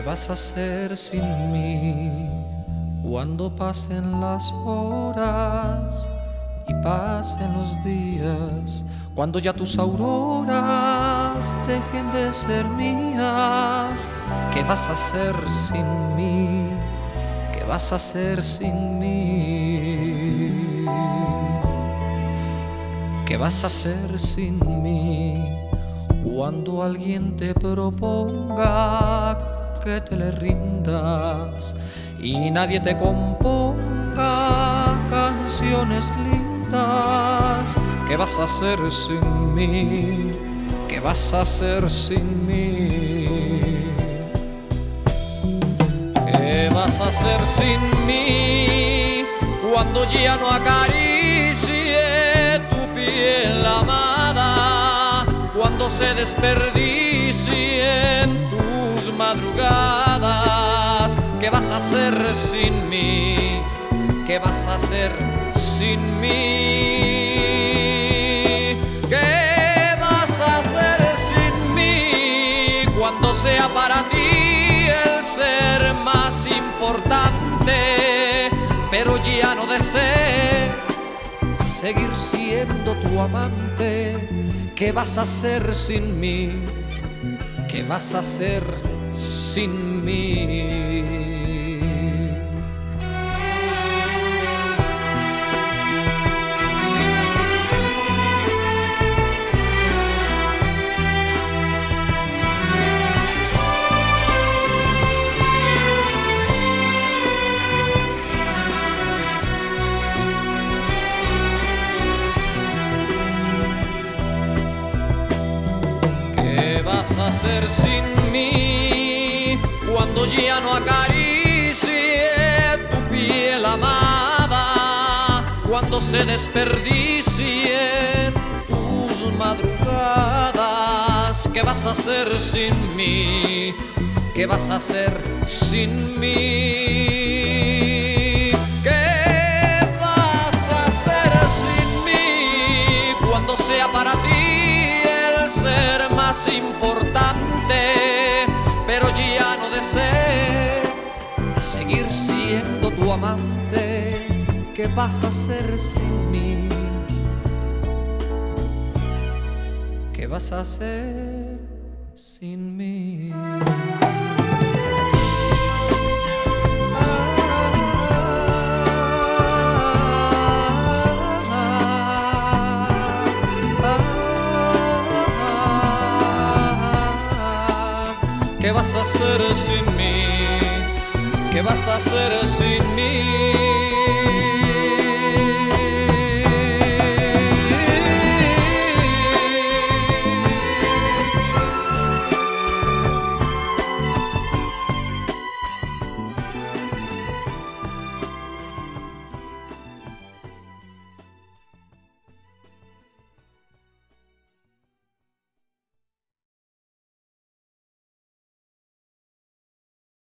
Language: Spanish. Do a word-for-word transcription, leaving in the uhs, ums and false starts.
vas a hacer sin mí cuando pasen las horas y pasen los días? Cuando ya tus auroras dejen de ser mías, ¿qué vas a hacer sin mí? ¿Qué vas a hacer sin mí? ¿Qué vas a hacer sin mí cuando alguien te proponga que te le rindas y nadie te componga canciones lindas? ¿Qué vas a hacer sin mí? ¿Qué vas a hacer sin mí? ¿Qué vas a hacer sin mí cuando ya no acaricie tu piel amada? Cuando se desperdicien tus madrugadas, ¿qué vas a hacer sin mí? ¿Qué vas a hacer sin mí? ¿Qué vas a hacer sin mí cuando sea para ti el ser más importante, pero ya no desee seguir siendo tu amante? ¿Qué vas a hacer sin mí? ¿Qué vas a hacer sin mí? ¿Qué vas a hacer sin mí cuando ya no acaricie tu piel amada? Cuando se desperdicien tus madrugadas, ¿qué vas a hacer sin mí? ¿Qué vas a hacer sin mí? ¿Qué vas a hacer sin mí cuando sea para ti el ser más importante, pero ya no desee seguir siendo tu amante? ¿Qué vas a hacer sin mí? ¿Qué vas a hacer sin mí? ¿Qué vas a hacer sin mí? ¿Qué vas a hacer sin mí?